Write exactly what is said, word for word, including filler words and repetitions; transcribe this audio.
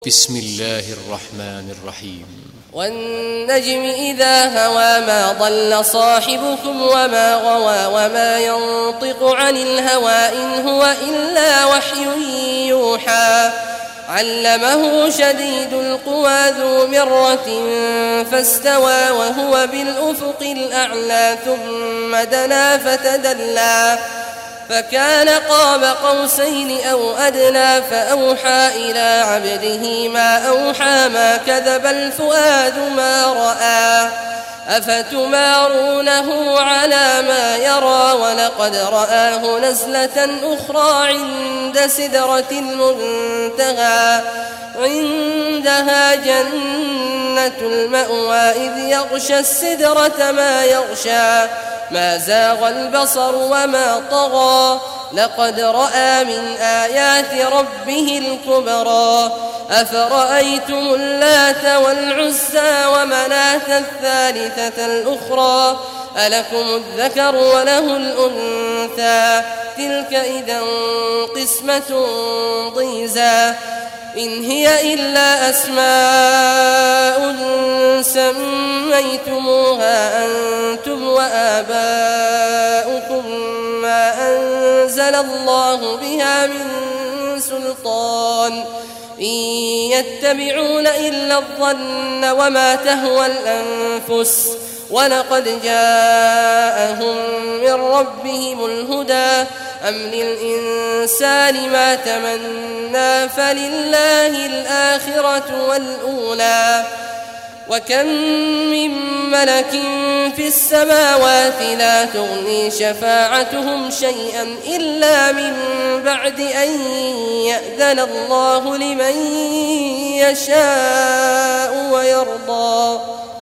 بسم الله الرحمن الرحيم. والنجم إذا هوى ما ضل صاحبكم وما غوى وما ينطق عن الهوى إن هو إلا وحي يوحى علمه شديد القوى ذو مرة فاستوى وهو بالأفق الأعلى ثم دنا فتدلى فكان قاب قوسين أو أدنى فأوحى إلى عبده ما أوحى ما كذب الفؤاد ما رأى أفتمارونه على ما يرى ولقد رآه نزلة أخرى عند سدرة المنتهى عندها جنة المأوى إذ يغشى السدرة ما يغشى ما زاغ البصر وما طغى لقد رأى من آيات ربه الكبرى أفرأيتم اللات والعزى ومناة الثالثة الأخرى ألكم الذكر وله الأنثى تلك إذا قسمة ضيزى إن هي إلا أسماء سميتموها أنتم وآباؤكم ما أنزل الله بها من سلطان إن يتبعون إلا الظن وما تهوى الأنفس ولقد جاءهم من ربهم الهدى أم للإنسان ما تمنى فلله الآخرة والأولى وكم من ملك في السماوات لا تغني شفاعتهم شيئا إلا من بعد أن يأذن الله لمن يشاء ويرضى.